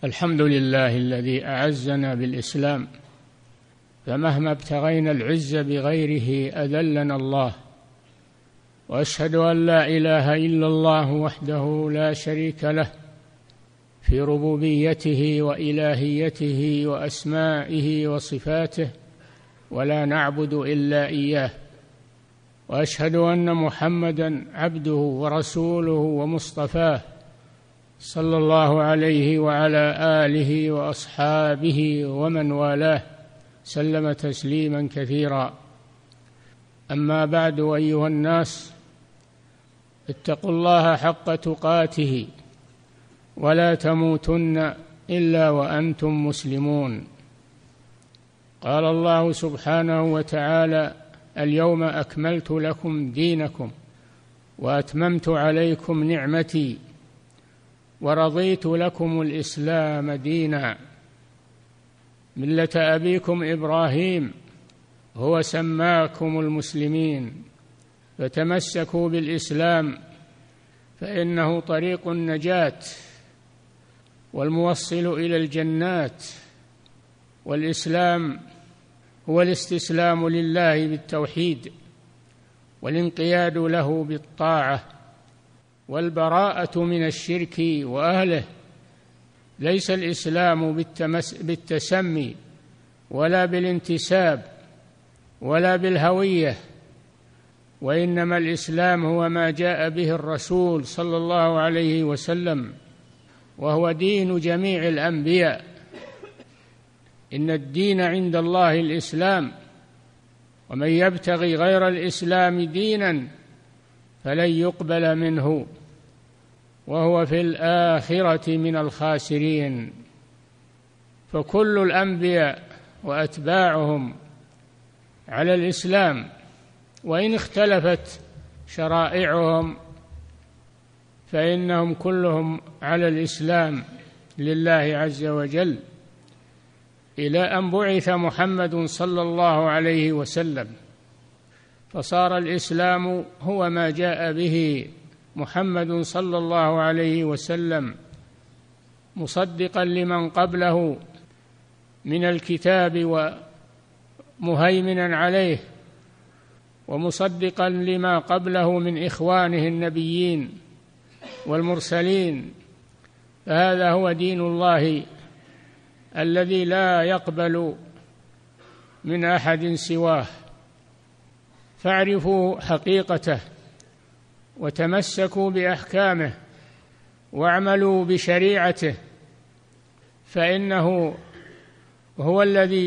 الحمد لله الذي أعزنا بالإسلام، فمهما ابتغينا العز بغيره أذلنا الله. وأشهد أن لا إله إلا الله وحده لا شريك له في ربوبيته وإلهيته وأسمائه وصفاته، ولا نعبد إلا إياه. وأشهد أن محمدًا عبده ورسوله ومصطفاه، صلى الله عليه وعلى آله وأصحابه ومن والاه، سلم تسليما كثيرا. أما بعد، أيها الناس، اتقوا الله حق تقاته ولا تموتن إلا وأنتم مسلمون. قال الله سبحانه وتعالى: اليوم أكملت لكم دينكم وأتممت عليكم نعمتي ورضيت لكم الإسلام دينا. ملة أبيكم إبراهيم هو سماكم المسلمين، فتمسكوا بالإسلام فإنه طريق النجاة والموصل إلى الجنات. والإسلام هو الاستسلام لله بالتوحيد والانقياد له بالطاعة والبراءة من الشرك وأهله. ليس الإسلام بالتسمي ولا بالانتساب ولا بالهوية، وإنما الإسلام هو ما جاء به الرسول صلى الله عليه وسلم، وهو دين جميع الأنبياء. إن الدين عند الله الإسلام، ومن يبتغي غير الإسلام دينا فلن يقبل منه وهو في الآخرة من الخاسرين. فكل الأنبياء وأتباعهم على الإسلام، وإن اختلفت شرائعهم فإنهم كلهم على الإسلام لله عز وجل، إلى أن بعث محمد صلى الله عليه وسلم، فصار الإسلام هو ما جاء به محمد صلى الله عليه وسلم، مصدقا لمن قبله من الكتاب ومهيمنا عليه، ومصدقا لما قبله من إخوانه النبيين والمرسلين. فهذا هو دين الله الذي لا يقبل من أحد سواه. فاعرفوا حقيقته وتمسكوا بأحكامه واعملوا بشريعته، فإنه هو الذي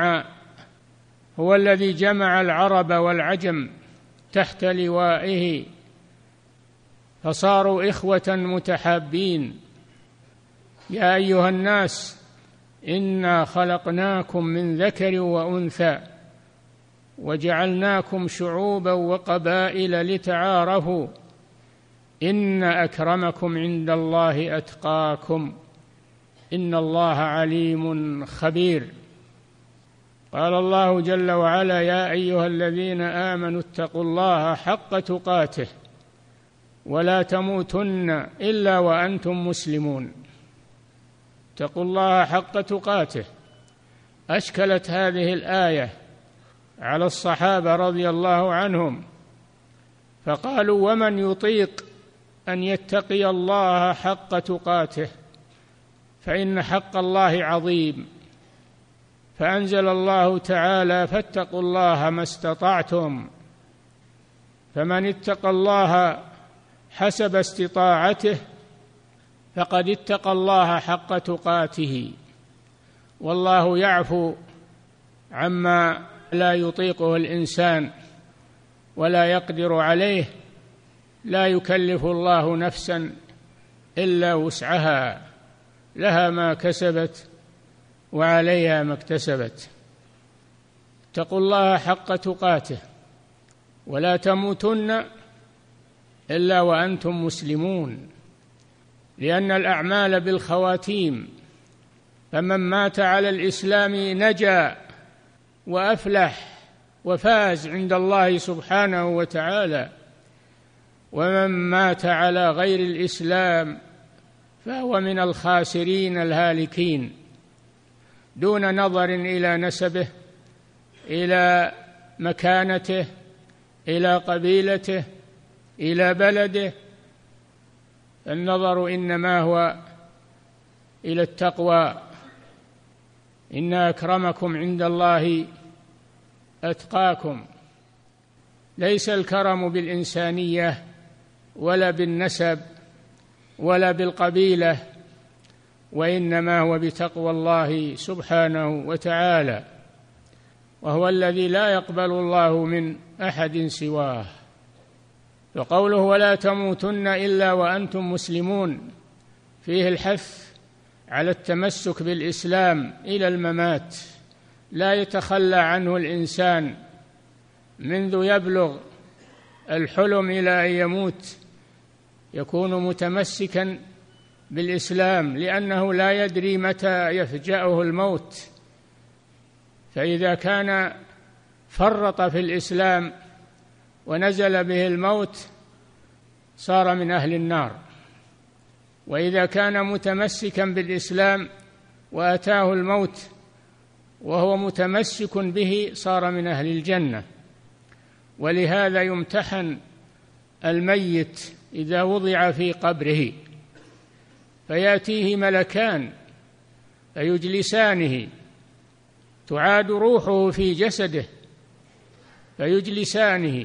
جمع العرب والعجم تحت لوائه، فصاروا إخوة متحابين. يا أيها الناس، إنا خلقناكم من ذكر وأنثى وجعلناكم شعوبا وقبائل لتعارفوا، إن أكرمكم عند الله أتقاكم، إن الله عليم خبير. قال الله جل وعلا: يا أيها الذين آمنوا اتقوا الله حق تقاته ولا تموتن إلا وأنتم مسلمون. اتقوا الله حق تقاته. أشكلت هذه الآية على الصحابة رضي الله عنهم، فقالوا: ومن يطيق أن يتقي الله حق تقاته؟ فإن حق الله عظيم. فأنزل الله تعالى: فاتقوا الله ما استطعتم. فمن اتقى الله حسب استطاعته فقد اتقى الله حق تقاته. والله يعفو عما لا يطيقه الإنسان ولا يقدر عليه. لا يكلف الله نفسا إلا وسعها، لها ما كسبت وعليها ما اكتسبت. اتقوا الله حق تقاته ولا تموتن إلا وأنتم مسلمون، لأن الأعمال بالخواتيم، فمن مات على الإسلام نجا وأفلح وفاز عند الله سبحانه وتعالى، ومن مات على غير الإسلام فهو من الخاسرين الهالكين، دون نظر إلى نسبه، إلى مكانته، إلى قبيلته، إلى بلده. النظر إنما هو إلى التقوى. إن أكرمكم عند الله أتقاكم. ليس الكرم بالإنسانية ولا بالنسب ولا بالقبيلة، وإنما هو بتقوى الله سبحانه وتعالى، وهو الذي لا يقبل الله من أحد سواه. فقوله ولا تموتن إلا وأنتم مسلمون فيه الحث على التمسك بالإسلام إلى الممات، لا يتخلى عنه الإنسان منذ يبلغ الحلم إلى أن يموت، يكون متمسكا بالإسلام، لأنه لا يدري متى يفجأه الموت. فإذا كان فرط في الإسلام ونزل به الموت صار من أهل النار، وإذا كان متمسكا بالإسلام وأتاه الموت وهو متمسك به صار من أهل الجنة. ولهذا يمتحن الميت إذا وضع في قبره، فيأتيه ملكان فيجلسانه، تعاد روحه في جسده، فيجلسانه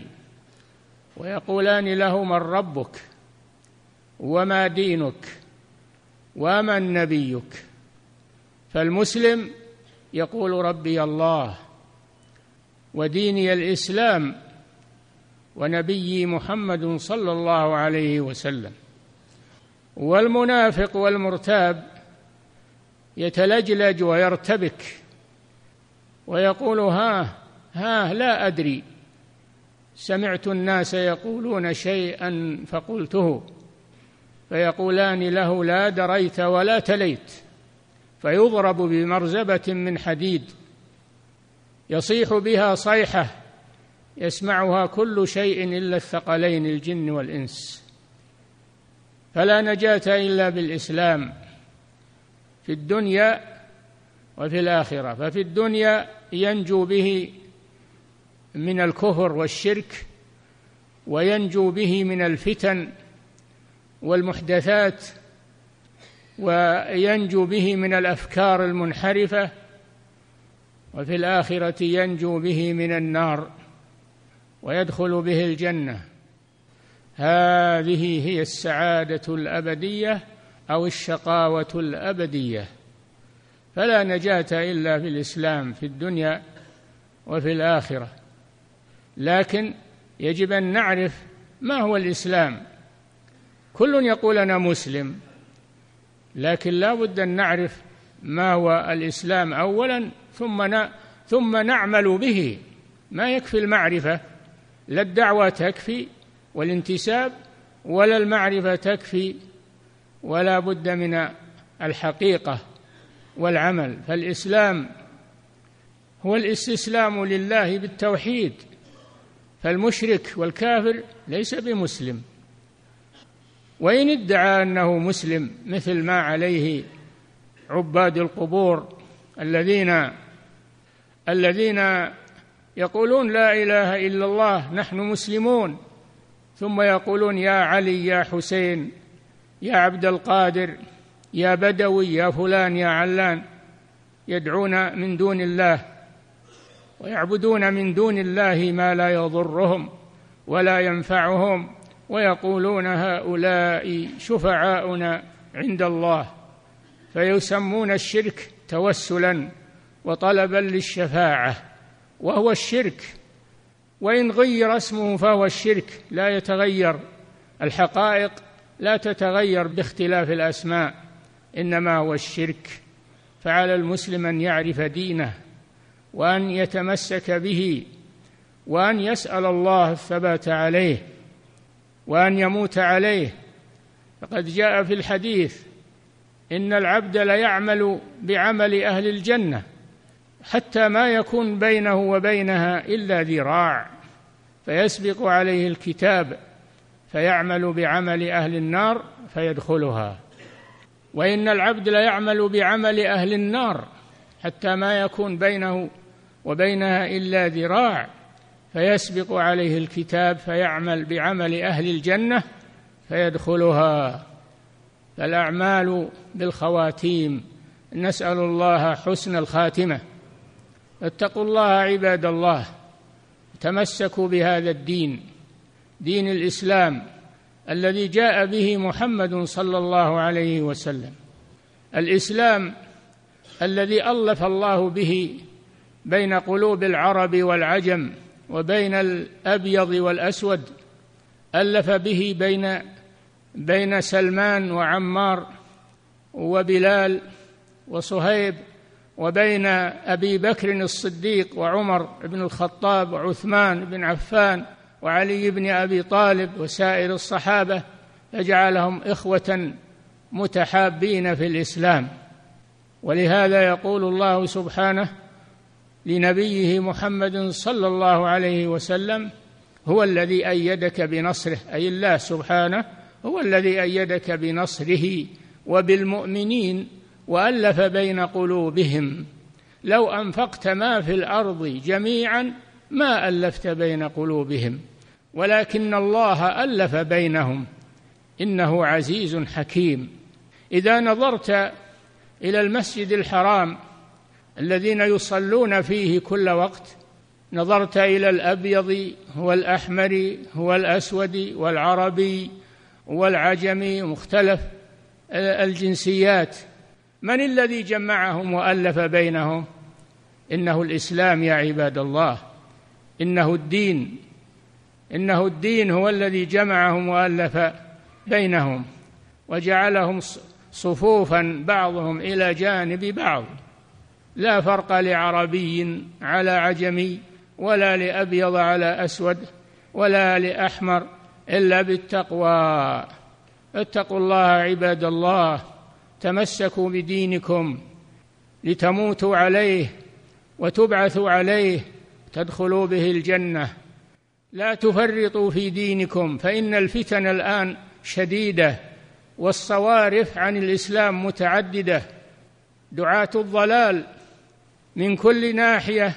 ويقولان له من ربك وما دينك ومن نبيك؟ فالمسلم يقول ربي الله وديني الإسلام ونبيي محمد صلى الله عليه وسلم. والمنافق والمرتاب يتلجلج ويرتبك ويقول ها لا أدري، سمعت الناس يقولون شيئا فقلته، فيقولان له لا دريت ولا تليت، فيضرب بمرزبة من حديد يصيح بها صيحة يسمعها كل شيء إلا الثقلين الجن والإنس. فلا نجاة إلا بالإسلام في الدنيا وفي الآخرة. ففي الدنيا ينجو به من الكفر والشرك، وينجو به من الفتن والمحدثات، وينجو به من الأفكار المنحرفة، وفي الآخرة ينجو به من النار ويدخل به الجنة. هذه هي السعادة الأبدية أو الشقاوة الأبدية. فلا نجاة إلا في الإسلام في الدنيا وفي الآخرة. لكن يجب أن نعرف ما هو الإسلام. كل يقول أنا مسلم، لكن لا بد أن نعرف ما هو الإسلام أولا ثم نعمل به. ما يكفي المعرفة، لا الدعوة تكفي والانتساب ولا المعرفة تكفي، ولا بد من الحقيقة والعمل. فالإسلام هو الاستسلام لله بالتوحيد، فالمشرك والكافر ليس بمسلم، وإن ادعى أنه مسلم مثل ما عليه عباد القبور الذين يقولون لا إله إلا الله نحن مسلمون، ثم يقولون يا علي يا حسين يا عبد القادر يا بدوي يا فلان يا علان، يدعون من دون الله ويعبدون من دون الله ما لا يضرهم ولا ينفعهم، ويقولون هؤلاء شفعاؤنا عند الله، فيسمون الشرك توسلا وطلبا للشفاعة، وهو الشرك، وإن غير اسمه فهو الشرك، لا يتغير، الحقائق لا تتغير باختلاف الأسماء، إنما هو الشرك. فعلى المسلم أن يعرف دينه وأن يتمسك به وأن يسأل الله الثبات عليه وأن يموت عليه. فقد جاء في الحديث إن العبد ليعمل بعمل أهل الجنة حتى ما يكون بينه وبينها إلا ذراع، فيسبق عليه الكتاب فيعمل بعمل أهل النار فيدخلها. وإن العبد ليعمل بعمل أهل النار حتى ما يكون بينه وبينها إلا ذراع، فيسبق عليه الكتاب فيعمل بعمل أهل الجنة فيدخلها. فالأعمال بالخواتيم، نسأل الله حسن الخاتمة. اتقوا الله عباد الله، تمسكوا بهذا الدين، دين الإسلام الذي جاء به محمد صلى الله عليه وسلم، الإسلام الذي ألف الله به بين قلوب العرب والعجم وبين الأبيض والأسود، ألف به بين سلمان وعمار وبلال وصهيب، وبين أبي بكر الصديق وعمر بن الخطاب وعثمان بن عفان وعلي بن أبي طالب وسائر الصحابة، فجعلهم إخوة متحابين في الإسلام. ولهذا يقول الله سبحانه لنبيه محمد صلى الله عليه وسلم: هو الذي أيدك بنصره، أي الله سبحانه هو الذي أيدك بنصره وبالمؤمنين وألف بين قلوبهم، لو أنفقت ما في الأرض جميعا ما ألفت بين قلوبهم ولكن الله ألف بينهم إنه عزيز حكيم. إذا نظرت إلى المسجد الحرام الذين يصلون فيه كل وقت، نظرت إلى الأبيض والأحمر والأسود والعربي والعجمي مختلف الجنسيات، من الذي جمعهم وألف بينهم؟ إنه الإسلام يا عباد الله، إنه الدين هو الذي جمعهم وألف بينهم وجعلهم صفوفا بعضهم إلى جانب بعض، لا فرق لعربي على عجمي ولا لأبيض على أسود ولا لأحمر إلا بالتقوى. اتقوا الله عباد الله، تمسكوا بدينكم لتموتوا عليه وتبعثوا عليه تدخلوا به الجنة. لا تفرطوا في دينكم، فإن الفتن الآن شديدة والصوارف عن الإسلام متعددة، دعاة الضلال من كل ناحية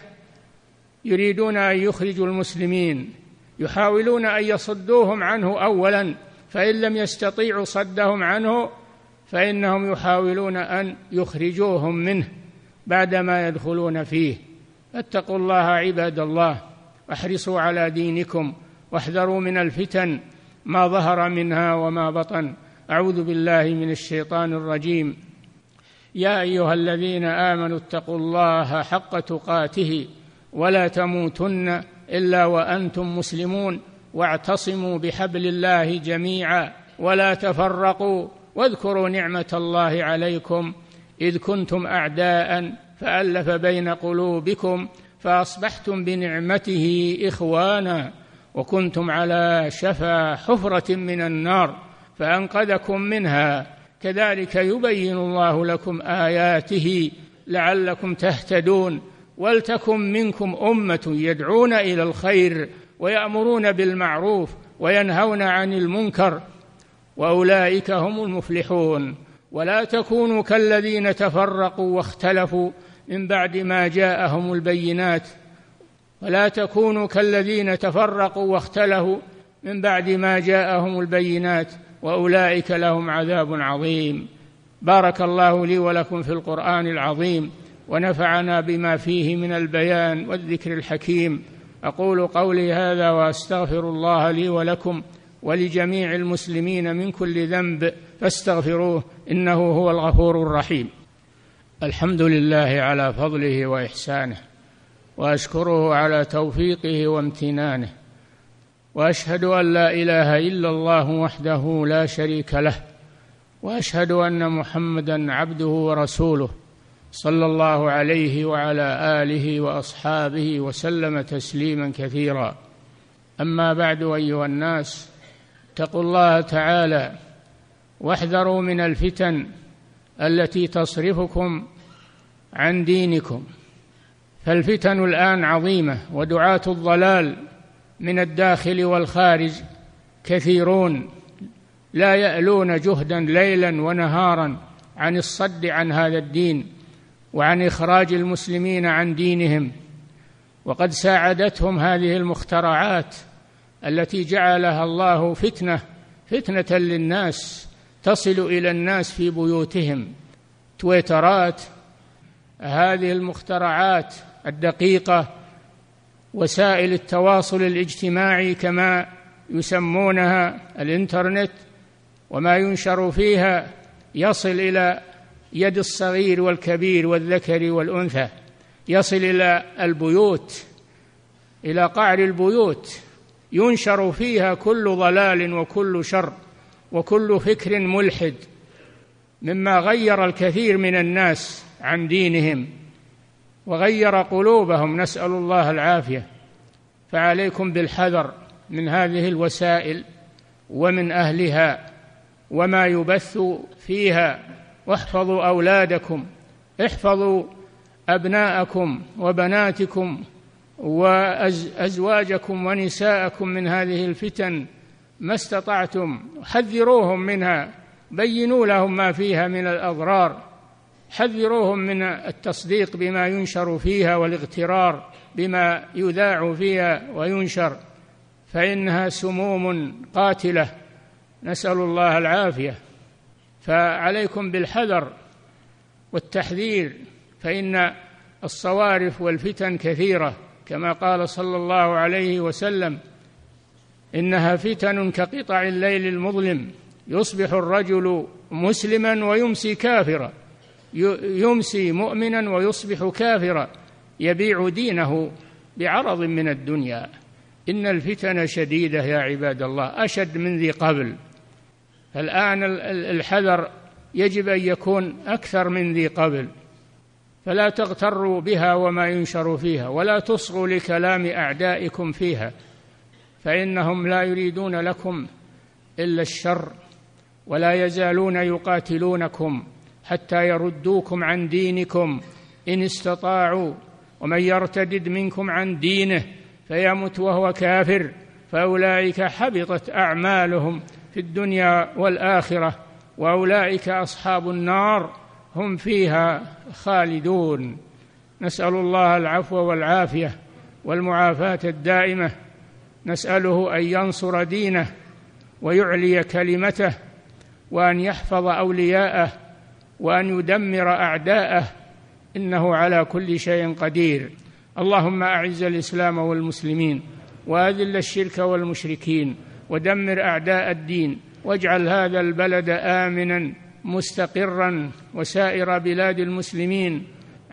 يريدون أن يخرجوا المسلمين، يحاولون أن يصدوهم عنه أولا، فإن لم يستطيعوا صدهم عنه فإنهم يحاولون أن يخرجوهم منه بعدما يدخلون فيه. فاتقوا الله عباد الله، واحرصوا على دينكم، واحذروا من الفتن ما ظهر منها وما بطن. أعوذ بالله من الشيطان الرجيم. يا أيها الذين آمنوا اتقوا الله حق تقاته ولا تموتن إلا وأنتم مسلمون، واعتصموا بحبل الله جميعا ولا تفرقوا، واذكروا نعمة الله عليكم إذ كنتم أعداء فألف بين قلوبكم فأصبحتم بنعمته إخوانا، وكنتم على شفا حفرة من النار فأنقذكم منها، كذلك يبين الله لكم آياته لعلكم تهتدون. ولتكن منكم أمة يدعون إلى الخير ويأمرون بالمعروف وينهون عن المنكر وأولئك هم المفلحون. ولا تكونوا كالذين تفرقوا واختلفوا من بعد ما جاءهم البينات، ولا تكونوا كالذين تفرقوا واختلفوا من بعد ما جاءهم البينات وأولئك لهم عذاب عظيم. بارك الله لي ولكم في القرآن العظيم، ونفعنا بما فيه من البيان والذكر الحكيم. أقول قولي هذا وأستغفر الله لي ولكم ولجميع المسلمين من كل ذنب فاستغفروه إنه هو الغفور الرحيم. الحمد لله على فضله وإحسانه، وأشكره على توفيقه وامتنانه، وأشهد أن لا إله إلا الله وحده لا شريك له، وأشهد أن محمدًا عبده ورسوله صلى الله عليه وعلى آله وأصحابه وسلم تسليما كثيرا. أما بعد، أيها الناس، اتقوا الله تعالى واحذروا من الفتن التي تصرفكم عن دينكم، فالفتن الآن عظيمة، ودعاة الضلال من الداخل والخارج كثيرون لا يألون جهدا ليلا ونهارا عن الصد عن هذا الدين وعن إخراج المسلمين عن دينهم. وقد ساعدتهم هذه المخترعات التي جعلها الله فتنة للناس تصل إلى الناس في بيوتهم. تويترات، هذه المخترعات الدقيقة، وسائل التواصل الاجتماعي كما يسمونها، الإنترنت، وما ينشر فيها يصل إلى يد الصغير والكبير والذكر والأنثى، يصل إلى البيوت، إلى قعر البيوت، ينشر فيها كل ضلال وكل شر وكل فكر ملحد، مما غير الكثير من الناس عن دينهم وغير قلوبهم، نسأل الله العافية. فعليكم بالحذر من هذه الوسائل ومن أهلها وما يبث فيها، واحفظوا أولادكم، احفظوا أبناءكم وبناتكم وأزواجكم ونساءكم من هذه الفتن ما استطعتم، حذروهم منها، بينوا لهم ما فيها من الأضرار، حذروهم من التصديق بما ينشر فيها والاغترار بما يذاع فيها وينشر، فإنها سموم قاتلة، نسأل الله العافية. فعليكم بالحذر والتحذير، فإن الصوارف والفتن كثيرة، كما قال صلى الله عليه وسلم: إنها فتن كقطع الليل المظلم، يصبح الرجل مسلما ويمسي كافرا، يمسي مؤمنا ويصبح كافرا، يبيع دينه بعرض من الدنيا. إن الفتن شديدة يا عباد الله، أشد من ذي قبل. الآن الحذر يجب أن يكون أكثر من ذي قبل، فلا تغتروا بها وما ينشر فيها، ولا تصغوا لكلام أعدائكم فيها، فإنهم لا يريدون لكم إلا الشر، ولا يزالون يقاتلونكم حتى يردوكم عن دينكم إن استطاعوا، ومن يرتدد منكم عن دينه فيمت وهو كافر فأولئك حبطت أعمالهم في الدنيا والآخرة، وأولئك أصحاب النار هم فيها خالدون. نسأل الله العفو والعافية والمعافاة الدائمة، نسأله أن ينصر دينه ويعلي كلمته، وأن يحفظ أولياءه، وأن يدمر أعداءه، إنه على كل شيء قدير. اللهم أعز الإسلام والمسلمين، وأذل الشرك والمشركين، ودمر أعداء الدين، واجعل هذا البلد آمنا مستقرا، وسائر بلاد المسلمين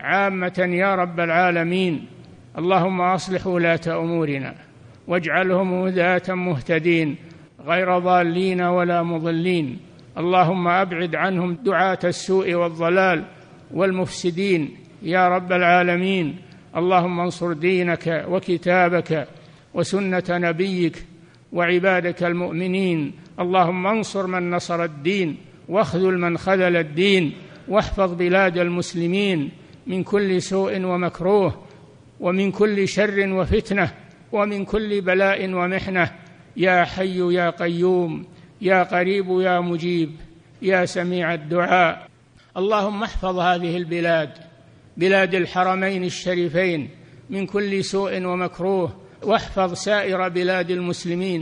عامة يا رب العالمين. اللهم أصلح ولاة أمورنا، واجعلهم هداة مهتدين غير ضالين ولا مضلين. اللهم أبعد عنهم دعاة السوء والضلال والمفسدين يا رب العالمين. اللهم انصر دينك وكتابك وسنة نبيك وعبادك المؤمنين. اللهم انصر من نصر الدين، واخذل من خذل الدين، واحفظ بلاد المسلمين من كل سوء ومكروه، ومن كل شر وفتنة، ومن كل بلاء ومحنة، يا حي يا قيوم، يا قريب يا مجيب، يا سميع الدعاء. اللهم احفظ هذه البلاد، بلاد الحرمين الشريفين، من كل سوء ومكروه، واحفظ سائر بلاد المسلمين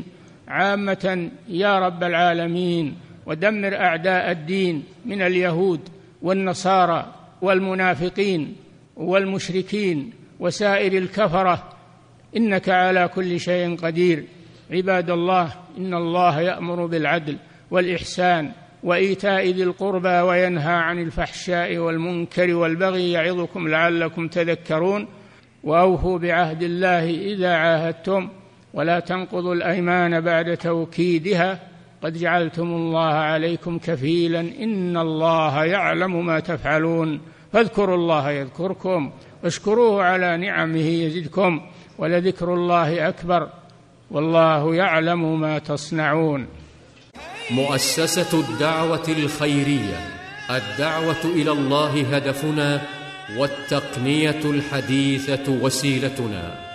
عامة يا رب العالمين، ودمر أعداء الدين من اليهود والنصارى والمنافقين والمشركين وسائر الكفرة، إنك على كل شيء قدير. عباد الله، إن الله يأمر بالعدل والإحسان وإيتاء ذي القربى، وينهى عن الفحشاء والمنكر والبغي، يعظكم لعلكم تذكرون. وأوفوا بعهد الله إذا عاهدتم، ولا تنقضوا الأيمان بعد توكيدها، قد جعلتم الله عليكم كفيلا، إن الله يعلم ما تفعلون. فاذكروا الله يذكركم، واشكروه على نعمه يزدكم، ولذكر الله أكبر، والله يعلم ما تصنعون. مؤسسة الدعوة الخيرية، الدعوة إلى الله هدفنا، والتقنية الحديثة وسيلتنا.